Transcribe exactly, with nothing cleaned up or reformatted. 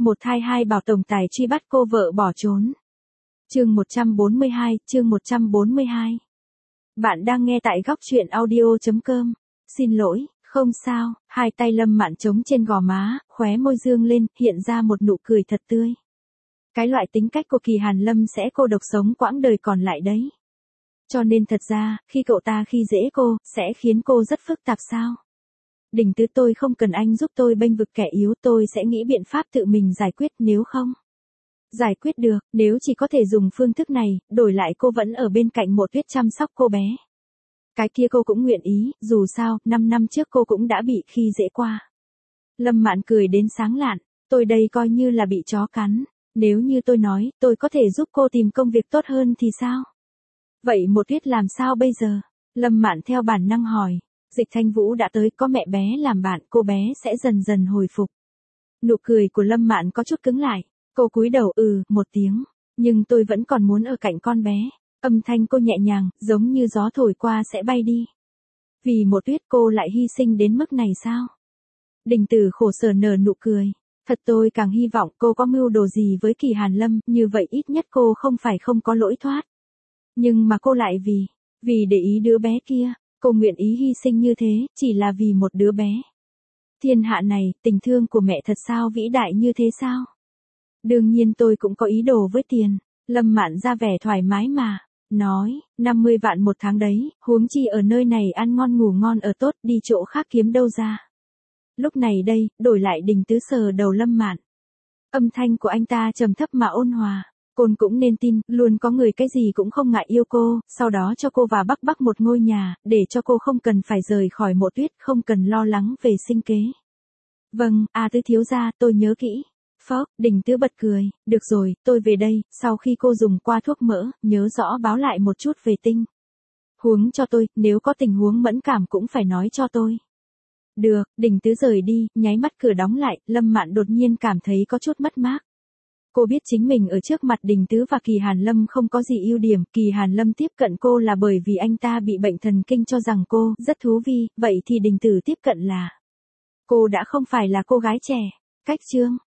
Một thai hai bảo tổng tài truy bắt cô vợ bỏ trốn. Chương một trăm bốn mươi hai, chương một trăm bốn mươi hai. Bạn đang nghe tại góc truyện audio chấm com. Xin lỗi, không sao, hai tay Lâm Mạn chống trên gò má, khóe môi dương lên, hiện ra một nụ cười thật tươi. Cái loại tính cách của Kỳ Hàn Lâm sẽ cô độc sống quãng đời còn lại đấy. Cho nên thật ra, khi cậu ta khi dễ cô, sẽ khiến cô rất phức tạp sao? Đình Tứ, tôi không cần anh giúp tôi bênh vực kẻ yếu, tôi sẽ nghĩ biện pháp tự mình giải quyết, nếu không giải quyết được, nếu chỉ có thể dùng phương thức này, đổi lại cô vẫn ở bên cạnh Mộ Tuyết chăm sóc cô bé. Cái kia cô cũng nguyện ý, dù sao, năm năm trước cô cũng đã bị khi dễ qua. Lâm Mạn cười đến sáng lạn, tôi đây coi như là bị chó cắn, nếu như tôi nói, tôi có thể giúp cô tìm công việc tốt hơn thì sao? Vậy Mộ Tuyết làm sao bây giờ? Lâm Mạn theo bản năng hỏi. Dịch Thanh Vũ đã tới, có mẹ bé làm bạn, cô bé sẽ dần dần hồi phục. Nụ cười của Lâm Mạn có chút cứng lại, cô cúi đầu ừ, một tiếng, nhưng tôi vẫn còn muốn ở cạnh con bé. Âm thanh cô nhẹ nhàng, giống như gió thổi qua sẽ bay đi. Vì Mộ Tuyết cô lại hy sinh đến mức này sao? Đình Tử khổ sở nở nụ cười. Thật, tôi càng hy vọng cô có mưu đồ gì với Kỳ Hàn Lâm, như vậy ít nhất cô không phải không có lỗi thoát. Nhưng mà cô lại vì, vì để ý đứa bé kia, cô nguyện ý hy sinh như thế, chỉ là vì một đứa bé. Thiên hạ này, tình thương của mẹ thật sao vĩ đại như thế sao? Đương nhiên tôi cũng có ý đồ với tiền. Lâm Mạn ra vẻ thoải mái mà, nói, năm mươi vạn một tháng đấy, huống chi ở nơi này ăn ngon ngủ ngon ở tốt, đi chỗ khác kiếm đâu ra. Lúc này đây, đổi lại Đình Tứ sờ đầu Lâm Mạn. Âm thanh của anh ta trầm thấp mà ôn hòa. Côn cũng nên tin, luôn có người cái gì cũng không ngại yêu cô, sau đó cho cô vào Bắc Bắc một ngôi nhà, để cho cô không cần phải rời khỏi Mộ Tuyết, không cần lo lắng về sinh kế. Vâng, à Tứ thiếu gia, tôi nhớ kỹ. Phốc, Đình Tứ bật cười, được rồi, tôi về đây, sau khi cô dùng qua thuốc mỡ, nhớ rõ báo lại một chút về tinh huống cho tôi, nếu có tình huống mẫn cảm cũng phải nói cho tôi. Được, Đình Tứ rời đi, nháy mắt cửa đóng lại, Lâm Mạn đột nhiên cảm thấy có chút mất mát. Cô biết chính mình ở trước mặt Đình Tứ và Kỳ Hàn Lâm không có gì ưu điểm, Kỳ Hàn Lâm tiếp cận cô là bởi vì anh ta bị bệnh thần kinh cho rằng cô rất thú vi, vậy thì Đình Tử tiếp cận là cô đã không phải là cô gái trẻ. Cách chương